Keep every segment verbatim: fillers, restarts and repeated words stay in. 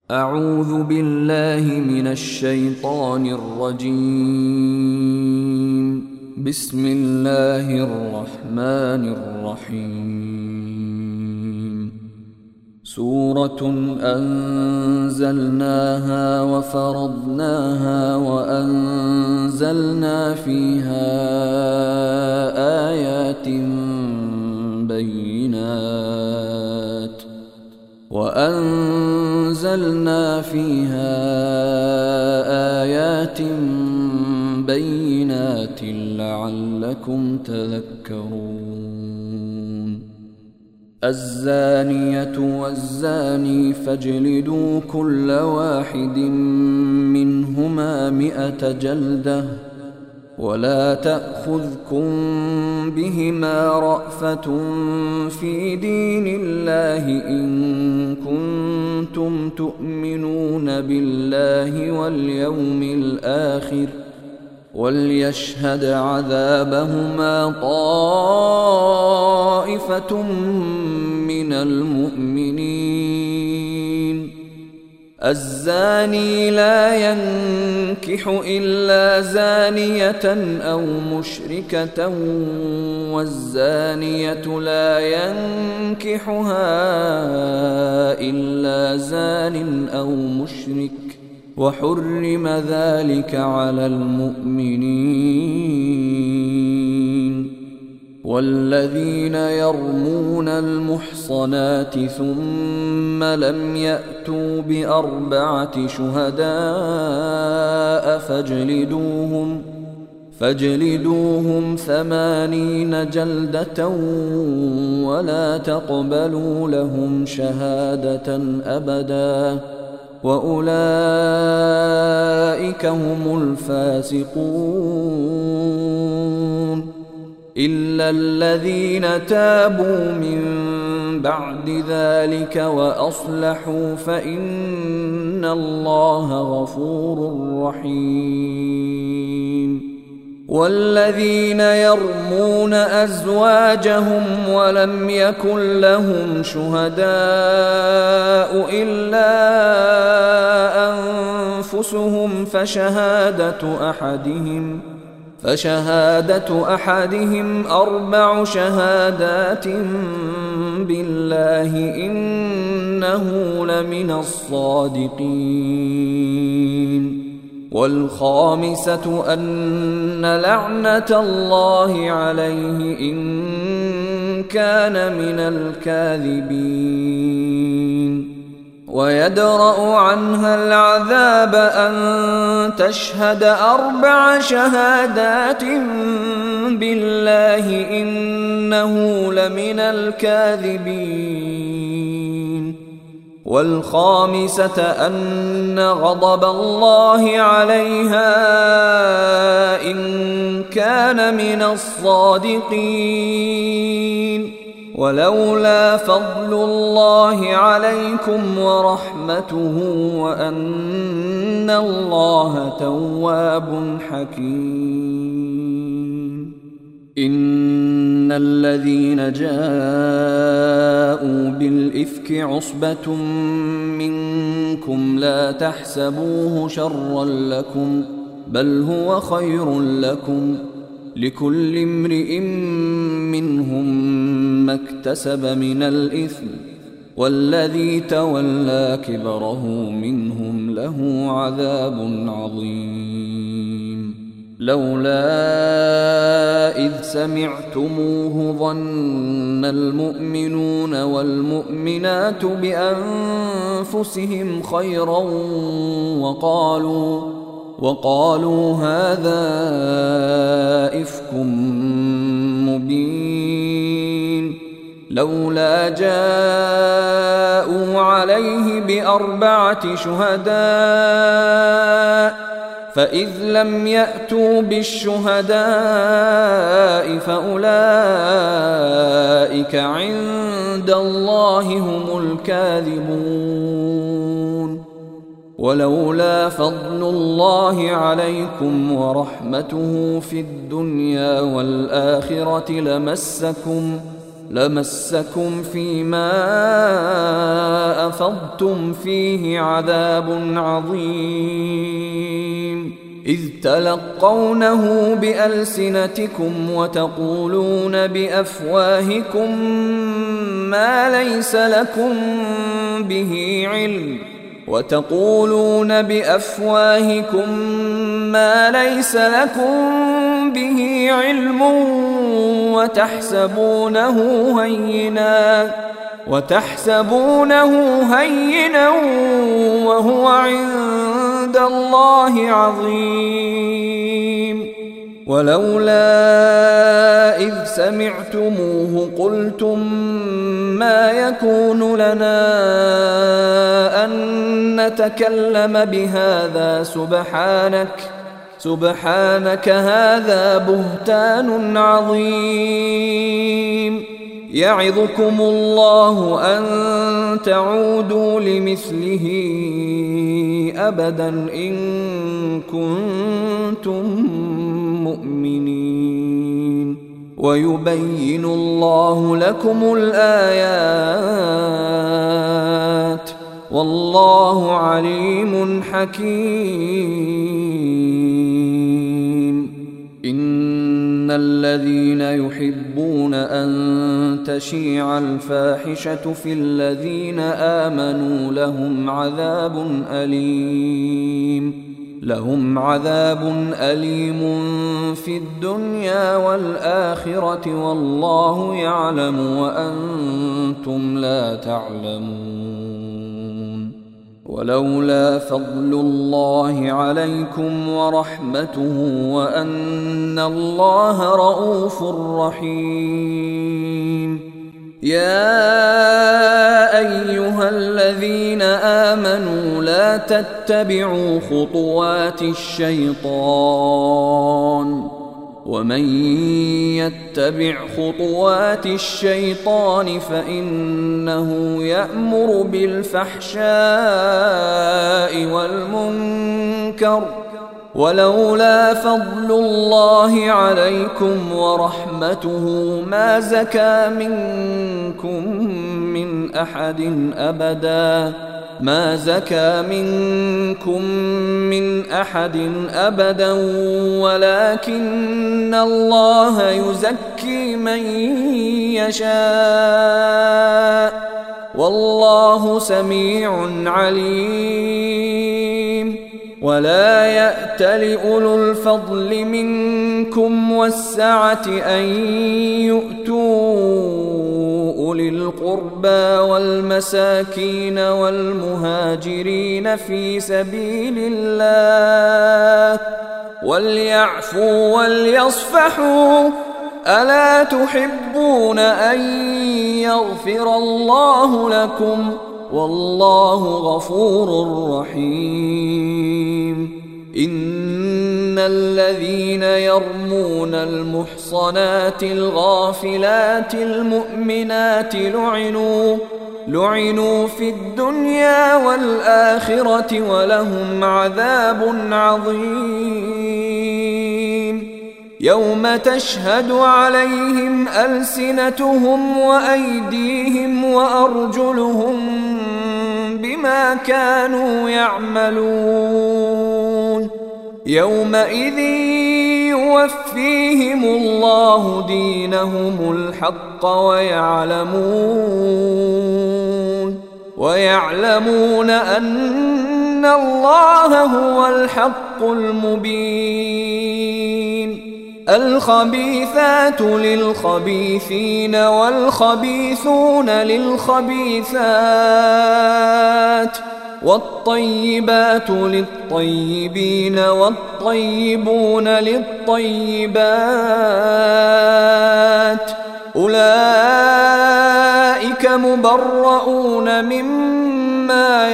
أعوذ بالله من الشيطان الرجيم. بسم الله الرحمن الرحيم. سورة أنزلناها وفرضناها وأنزلنا فيها آيات بينات وأنزلنا فيها آيات بينات لعلكم تذكرون. الزانية والزاني فاجلدوا كل واحد منهما مئة جلدة ولا تأخذكم بهما رأفة في دين الله إن كنتم تؤمنون بالله واليوم الآخر وليشهد عذابهما طائفة من المؤمنين. الزاني لا ينكح إلا زانية أو مشركة والزانية لا ينكحها إلا زان أو مشرك وحرم ذلك على المؤمنين. والذين يرمون المحصنات ثم لم يأتوا بأربعة شهداء فاجلدوهم فاجلدوهم ثمانين جلدة ولا تقبلوا لهم شهادة أبدا وأولئك هم الفاسقون. إلا الذين تابوا من بعد ذلك وأصلحوا فإن الله غفور رحيم. والذين يرمون أزواجهم ولم يكن لهم شهداء إلا أنفسهم فشهادة أحدهم فشهادة أحدهم أربع شهادات بالله إنه لمن الصادقين. والخامسة أن لعنة الله عليه إن كان من الكاذبين. ويدرأ عنها العذاب أن تشهد أربع شهادات بالله إنه لمن الكاذبين. والخامسة أن غضب الله عليها إن كان من الصادقين. ولولا فضل الله عليكم ورحمته وأن الله تواب حكيم. إن الذين جاءوا بالإفك عصبة منكم لا تحسبوه شرا لكم بل هو خير لكم لكل امرئ منهم ما اكتسب من الإثم والذي تولى كبره منهم له عذاب عظيم. لولا إذ سمعتموه ظن المؤمنون والمؤمنات بأنفسهم خيرا وقالوا وقالوا هذا إفك مبين. لولا جاءوا عليه بأربعة شهداء فإذ لم يأتوا بالشهداء فأولئك عند الله هم الكاذبون. ولولا فضل الله عليكم ورحمته في الدنيا والآخرة لمسكم لمسكم فيما أفضتم فيه عذاب عظيم إذ تلقونه بألسنتكم وتقولون بأفواهكم ما ليس لكم به علم وتقولون بأفواهكم ما ليس لكم به علم وتحسبونه هينا وتحسبونه هينا وهو عند الله عظيم ولولا إذ سمعتموه قلتم ما يكون لنا أن نتكلم بهذا سبحانك سبحانك هذا بهتان عظيم يعظكم الله أن تعودوا لمثله أبدا إن كنتم مؤمنين ويبين الله لكم الآيات والله عليم حكيم إن الذين يحبون أن تشيع الفاحشة في الذين آمنوا لهم عذاب أليم لهم عذاب أليم في الدنيا والآخرة والله يعلم وأنتم لا تعلمون ولولا فضل الله عليكم ورحمته وأن الله رؤوف رحيم يا أيها الذين آمنوا لا تتبعوا خطوات الشيطان ومن يتبع خطوات الشيطان فإنه يأمر بالفحشاء والمنكر ولولا فضل الله عليكم ورحمته ما زكى منكم من أحد أبدا ما زكى منكم من أحد أبدا ولكن الله يزكي من يشاء والله سميع عليم ولا يأتل أولو الفضل منكم والسعة أن يؤتوا أولي القربى والمساكين والمهاجرين في سبيل الله وليعفوا وليصفحوا ألا تحبون أن يغفر الله لكم والله غفور رحيم إن الذين يرمون المحصنات الغافلات المؤمنات لعنوا لعنوا في الدنيا والآخرة ولهم عذاب عظيم يوم تشهد عليهم ألسنتهم وأيديهم وأرجلهم بما كانوا يعملون يومئذ يوفيهم الله دينهم الحق ويعلمون ويعلمون أن الله هو الحق المبين الخبيثات للخبيثين والخبيثون للخبيثات والطيبات للطيبين والطيبون للطيبات أولئك مبرؤون مما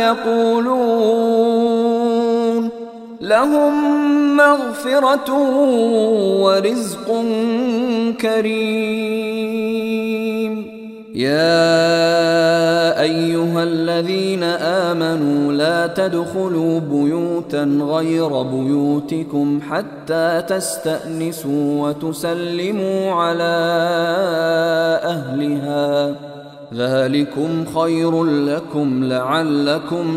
يقولون لهم مغفرة ورزق كريم يا أيها الذين آمنوا لا تدخلوا بيوتا غير بيوتكم حتى تستأنسوا وتسلموا على أهلها ذلكم خير لكم لعلكم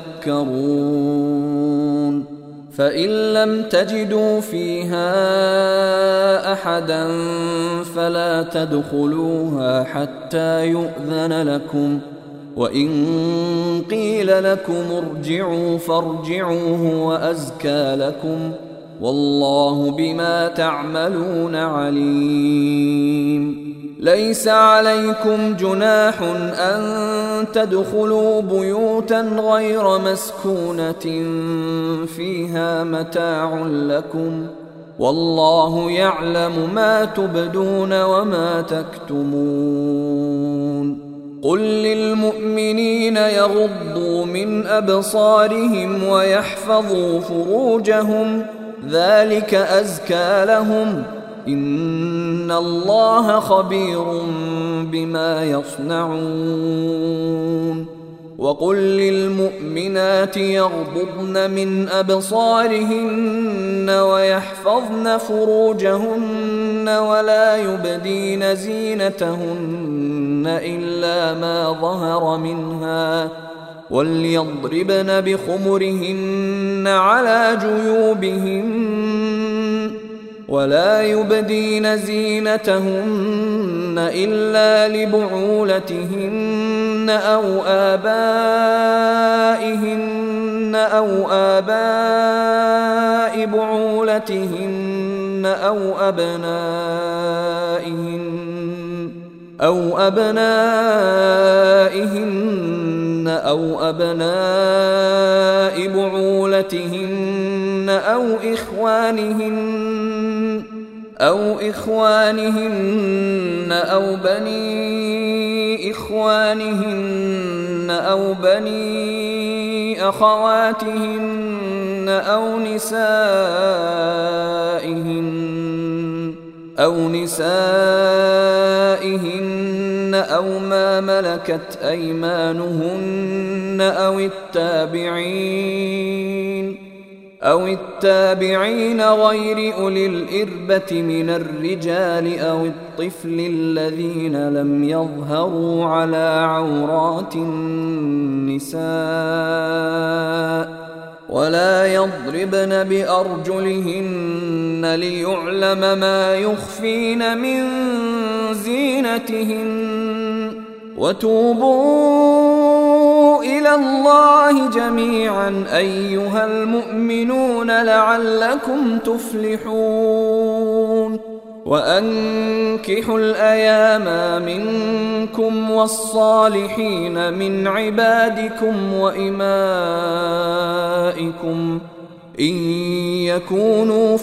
تذكرون فإن لم تجدوا فيها أحدا فلا تدخلوها حتى يؤذن لكم وإن قيل لكم ارجعوا فارجعوا هو أزكى لكم والله بما تعملون عليم ليس عليكم جناح أن تدخلوا بيوتا غير مسكونة فيها متاع لكم والله يعلم ما تبدون وما تكتمون قل للمؤمنين يغضوا من أبصارهم ويحفظوا فروجهم ذلك أزكى لهم إن الله خبير بما يصنعون وقل للمؤمنات يغضضن من أبصارهن ويحفظن فروجهن ولا يبدين زينتهن إلا ما ظهر منها وليضربن بخمرهن على جيوبهن ولا يبدين زينتهن إلا لبعولتهن أو آبائهن أو آباء بعولتهن أو أبنائهن أو أبنائهن أو أبناء بعولتهن أو إخوانهن أو إخوانهن أو بني إخوانهن أو بني أخواتهن أو نسائهن أو نسائهن أو ما ملكت أيمانهن أو التابعين أو التابعين غير أولي الإربة من الرجال أو الطفل الذين لم يظهروا على عورات النساء ولا يضربن بأرجلهن ليعلم ما يخفين من زينتهن وتوبوا إلى الله جميعا أيها المؤمنون لعلكم تفلحون وأنكحوا الأيام منكم والصالحين من عبادكم وإمائكم إن يكونوا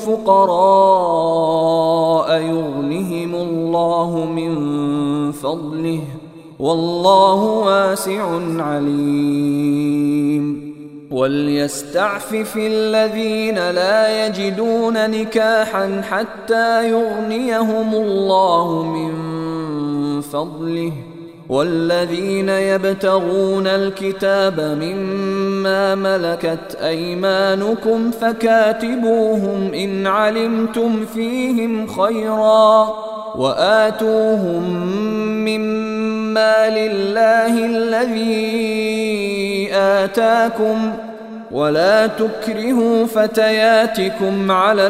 فقراء يغنهم الله من فضله والله واسع عليم وليستعفف الذين لا يجدون نكاحا حتى يغنيهم الله من فضله والذين يبتغون الكتاب مما ملكت أيمانكم فكاتبوهم إن علمتم فيهم خيرا وآتوهم مما لله الذي آتاكم ولا تكرهوا فتياتكم على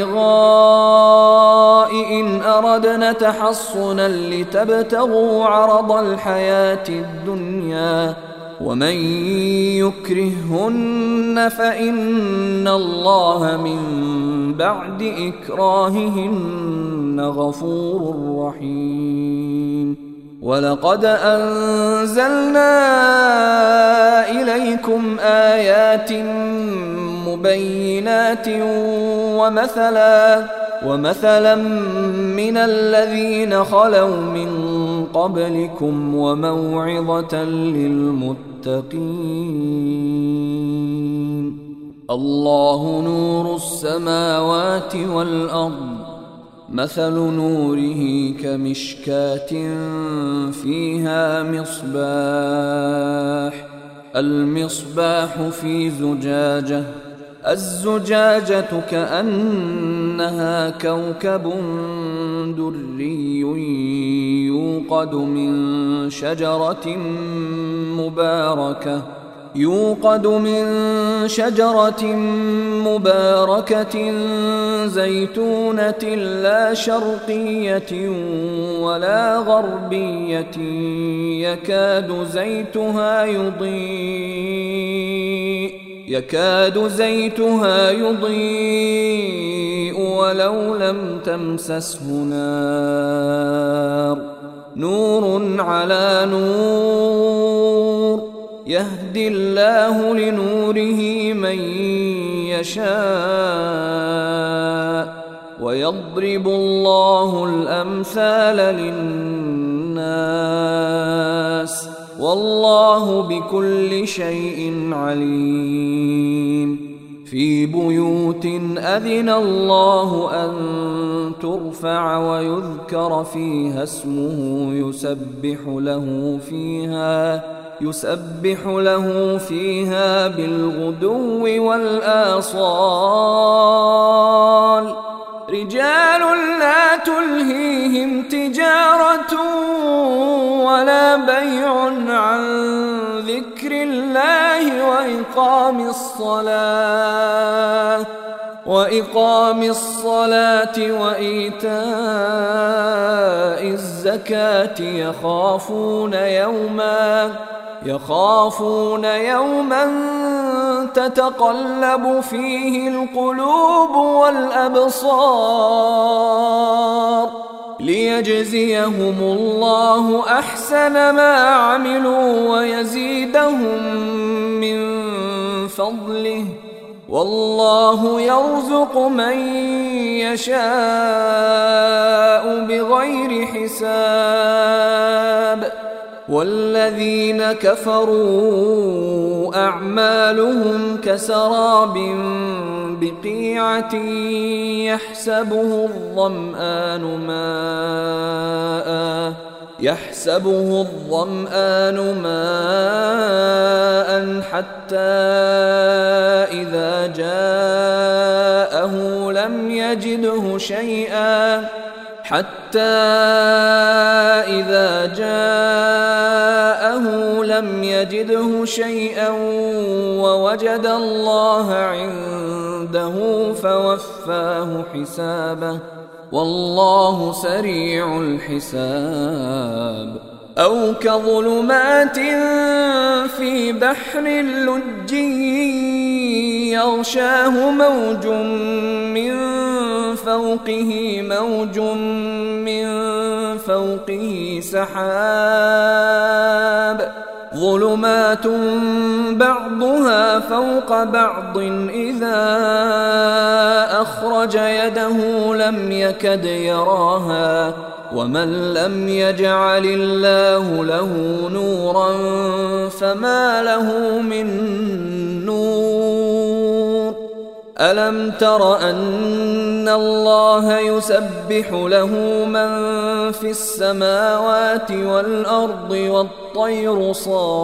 البغاء إن أردنا تحصنا لتبتغوا عرض الحياة الدنيا ومن يكرههن فإن الله من بعد إكراههن غفور رحيم ولقد أنزلنا إليكم آيات مبينات ومثلا ومثلا من الذين خلوا من قبلكم وموعظة للمتقين الله نور السماوات والأرض مثل نوره كمشكاة فيها مصباح المصباح في زجاجة الزجاجة كأنها كوكب دري يوقد من شجرة مباركة يوقد من شجرة مباركة زيتونة لا شرقية ولا غربية يكاد زيتها يضيء يكاد زيتها يضيء ولو لم تمسسه نار نور على نور يهدي الله لنوره من يشاء ويضرب الله الأمثال للناس والله بكل شيء عليم في بيوت أذن الله أن ترفع ويذكر فيها اسمه يسبح له فيها يسبح له فيها بالغدو والآصال رجال لا تلهيهم تجارة ولا بيع عن ذكر الله وإقام الصلاة وإقام الصلاة وإيتاء الزكاة يخافون يوما يخافون يوما تتقلب فيه القلوب والأبصار ليجزيهم الله أحسن ما عملوا ويزيدهم من فضله والله يرزق من يشاء بغير حساب والذين كفروا أعمالهم كسراب بقيعة يحسبه الظمآن ماء يحسبه الظمآن ماء حتى إذا جاءه لم يجده شيئا حتى إذا جاءه لم يجده شيئا ووجد الله عنده فوفاه حسابه والله سريع الحساب أو كظلمات في بحر لجي يغشاه موج من فوقه موج من فوقه سحاب ظلمات بعضها فوق بعض إذا أخرج يده لم يكد يراها ومن لم يجعل الله له نورا فما له من نور ألم تر أن الله يسبح له من في السماوات والأرض والطير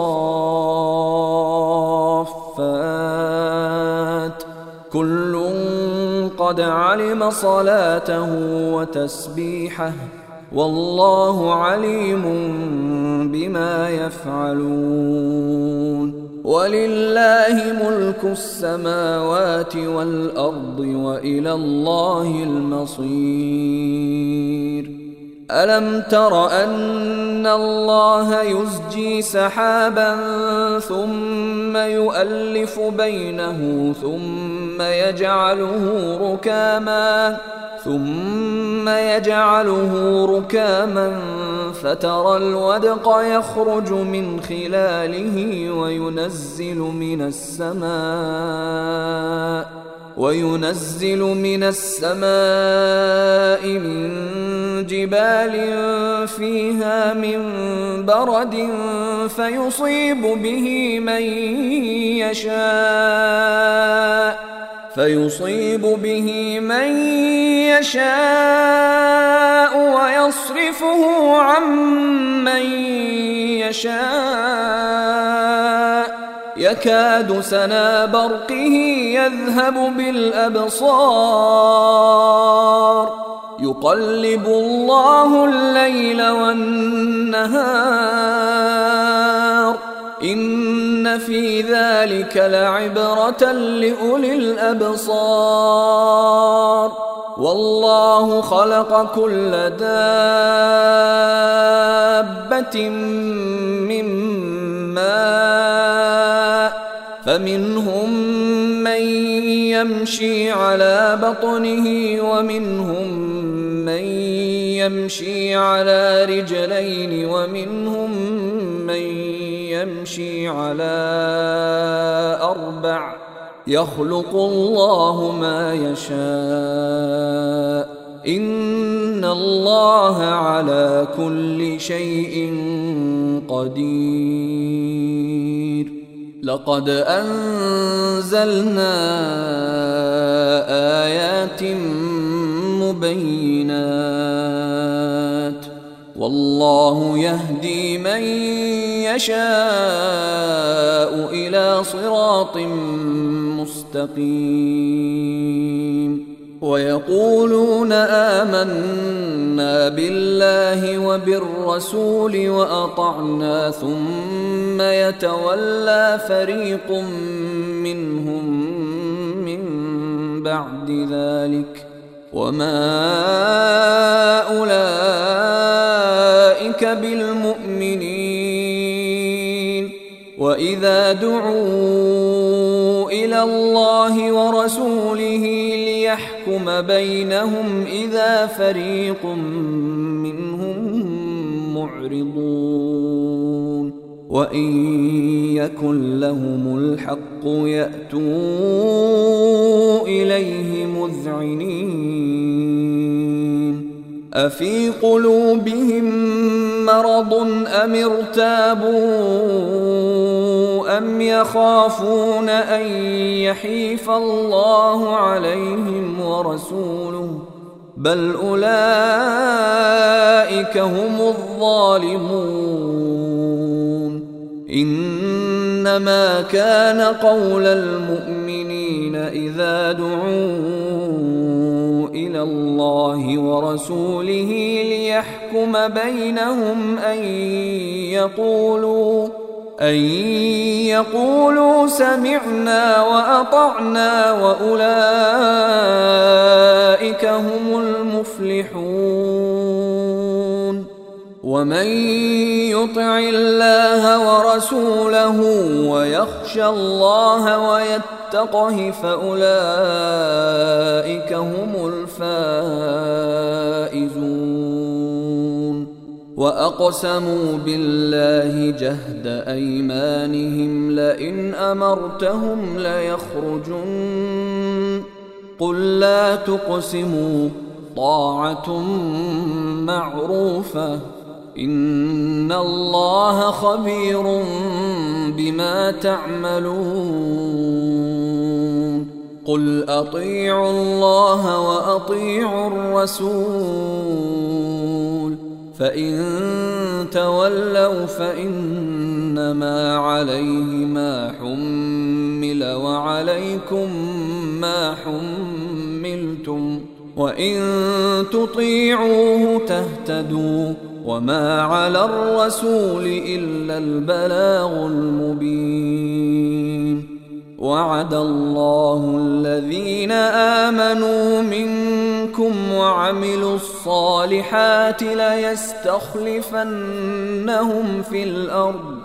صافات كل قد علم صلاته وتسبيحه والله عليم بما يفعلون ولله ملك السماوات والأرض وإلى الله المصير ألم تر أن الله يزجي سحابا ثم يؤلف بينه ثم يجعله ركاما ثم يجعله ركاما فترى الودق يخرج من خلاله وينزل من السماء وينزل من السماء من جبال فيها من برد فيصيب به من يشاء فيصيب به من يشاء ويصرفه عن من يشاء يكاد سنا برقه يذهب بالأبصار يقلب الله الليل والنهار إن في ذلك لعبرة لأولي الأبصار والله خلق كل دابة من ماء فمنهم من يمشي على بطنه ومنهم من يمشي على رجلين ومنهم من يمشي على أربع يخلق الله ما يشاء إن الله على كل شيء قدير لقد أنزلنا آيات مبينات والله يهدي من يشاء إلى صراط مستقيم ويقولون آمنا بالله وبالرسول وأطعنا ثم يتولى فريق منهم من بعد ذلك وما أولئك بالمؤمنين وإذا دعوا إلى الله ورسوله ليحكم بينهم إذا فريق منهم معرضون وإن يكن لهم الحق يأتوا إليه مذعنين أفي قلوبهم مرض أم ارتابوا أم يخافون أن يحيف الله عليهم ورسوله بل أولئك هم الظالمون إنما كان قول المؤمنين إذا دعوا إلى الله ورسوله ليحكم بينهم أن يقولوا أن يقولوا سمعنا وأطعنا وأولئك هم المفلحون ومن يطع الله ورسوله ويخشى الله ويتقه فأولئك هم الفائزون وأقسموا بالله جهد أيمانهم لئن أمرتهم ليخرجن قل لا تقسموا طاعة معروفة إن الله خبير بما تعملون قل أطيعوا الله وأطيعوا الرسول فإن تولوا فإنما عليه ما حمل وعليكم ما حملتم وإن تطيعوه تهتدوا وما على الرسول إلا البلاغ المبين وعد الله الذين آمنوا منكم وعملوا الصالحات ليستخلفنهم في الأرض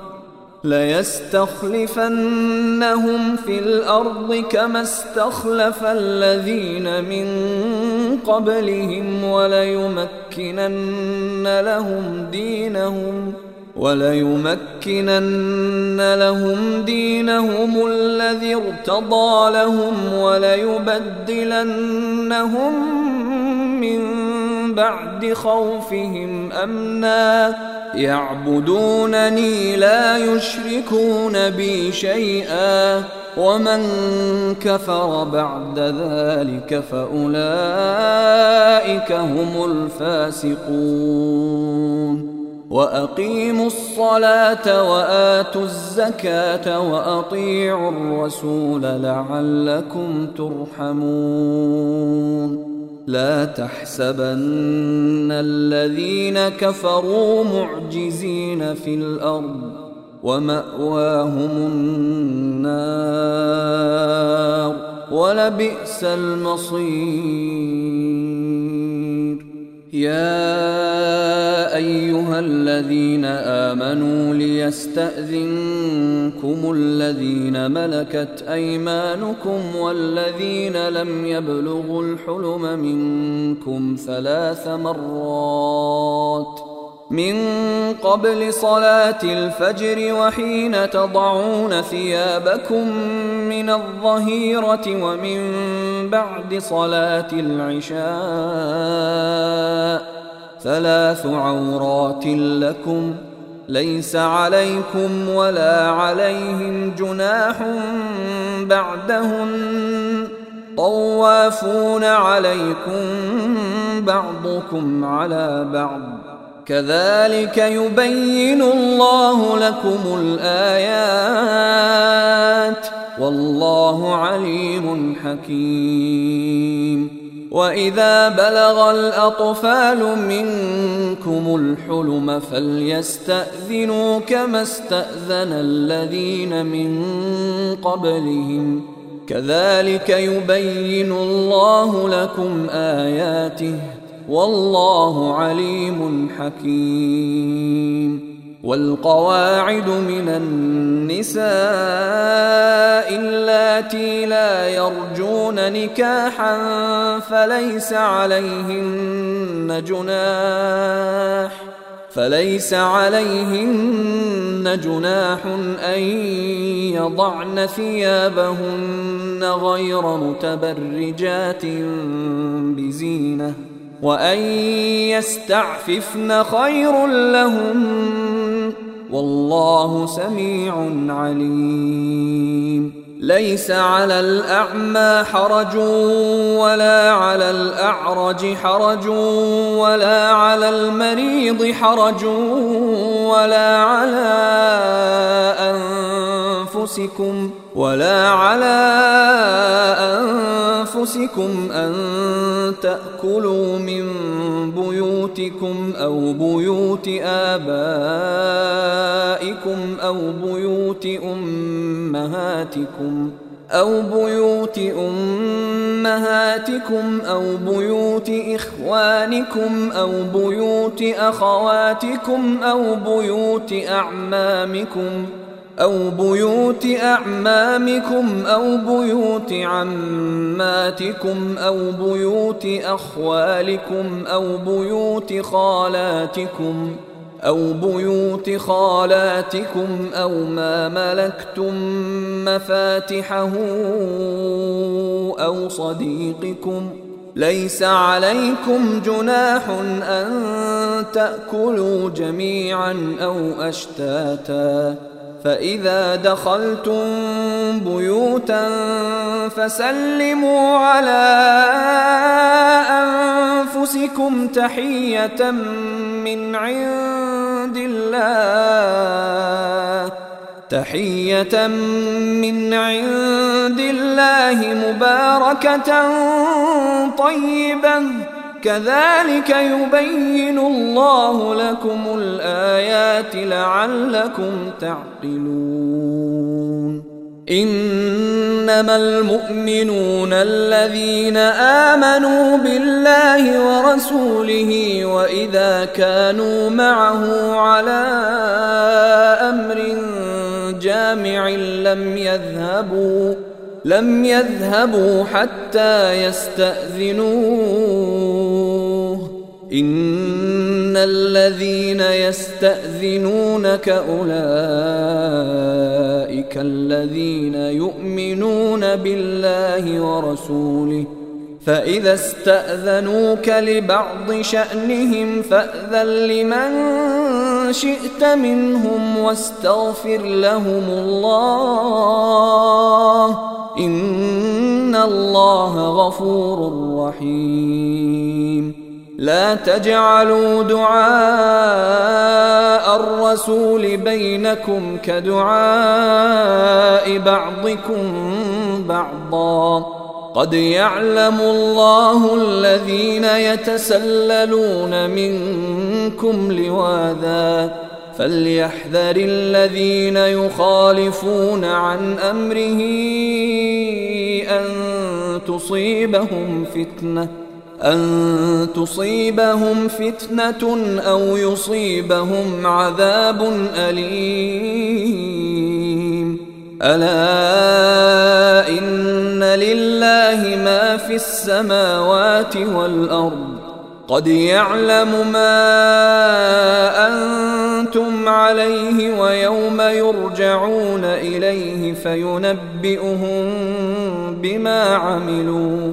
ليستخلفنهم في الأرض كما استخلف الذين من قبلهم وليمكنن لهم دينهم وليمكنن لهم دينهم الذي ارتضى لهم وليبدلنهم من بعد خوفهم أمنا يعبدونني لا يشركون بي شيئا ومن كفر بعد ذلك فأولئك هم الفاسقون وأقيموا الصلاة وآتوا الزكاة وأطيعوا الرسول لعلكم ترحمون لا تحسبن الذين كفروا معجزين في الأرض ومأواهم النار ولبئس المصير يا أيها الذين آمنوا ليستأذنكم الذين ملكت أيمانكم والذين لم يبلغوا الحلم منكم ثلاث مرات من قبل صلاة الفجر وحين تضعون ثيابكم من الظهيرة ومن بعد صلاة العشاء ثلاث عورات لكم ليس عليكم ولا عليهم جناح بعدهن طوافون عليكم بعضكم على بعض كذلك يبين الله لكم الآيات والله عليم حكيم وإذا بلغ الأطفال منكم الحلم فليستأذنوا كما استأذن الذين من قبلهم كذلك يبين الله لكم آياته والله عليم حكيم والقواعد من النساء اللاتي لا يرجون نكاحا فليس عليهن جناح فليس عليهن جناح أن يضعن ثيابهن غير متبرجات بزينة وأن يستعففن خير لهم والله سميع عليم ليس على الأعمى حرج ولا على الأعرج حرج ولا على المريض حرج ولا على أنفسكم ولا على أنفسكم أن تأكلوا من بيوتكم أو بيوت آبائكم أو بيوت أمهاتكم أو بيوت أمهاتكم أو بيوت إخوانكم أو بيوت أخواتكم أو بيوت أعمامكم أو بيوت أعمامكم أو بيوت عماتكم أو بيوت أخوالكم أو بيوت خالاتكم أو بيوت خالاتكم أو ما ملكتم مفاتحه أو صديقكم ليس عليكم جناح أن تأكلوا جميعا أو أشتاتا فإذا دخلتم بيوتا فسلموا على أنفسكم تحية من عند الله تحية من عند الله مباركة طيبة كذلك يبين الله لكم الآيات لعلكم تعقلون إنما المؤمنون الذين آمنوا بالله ورسوله وإذا كانوا معه على أمر جامع لم يذهبوا لم يذهبوا حتى يستأذنوه إن الذين يستأذنونك أولئك الذين يؤمنون بالله ورسوله فإذا استأذنوك لبعض شأنهم فأذن لمن شئت منهم واستغفر لهم الله إن الله غفور رحيم. لا تجعلوا دعاء الرسول بينكم كدعاء بعضكم بعضا قد يعلم الله الذين يتسللون منكم لواذا فليحذر الذين يخالفون عن أمره أن تصيبهم فتنة أن تصيبهم فتنة أو يصيبهم عذاب أليم. ألا إن لله ما في السماوات والأرض قد يعلم ما أنتم عليه ويوم يرجعون إليه فينبئهم بما عملوا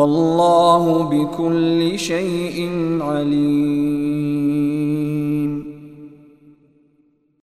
والله بكل شيء عليم.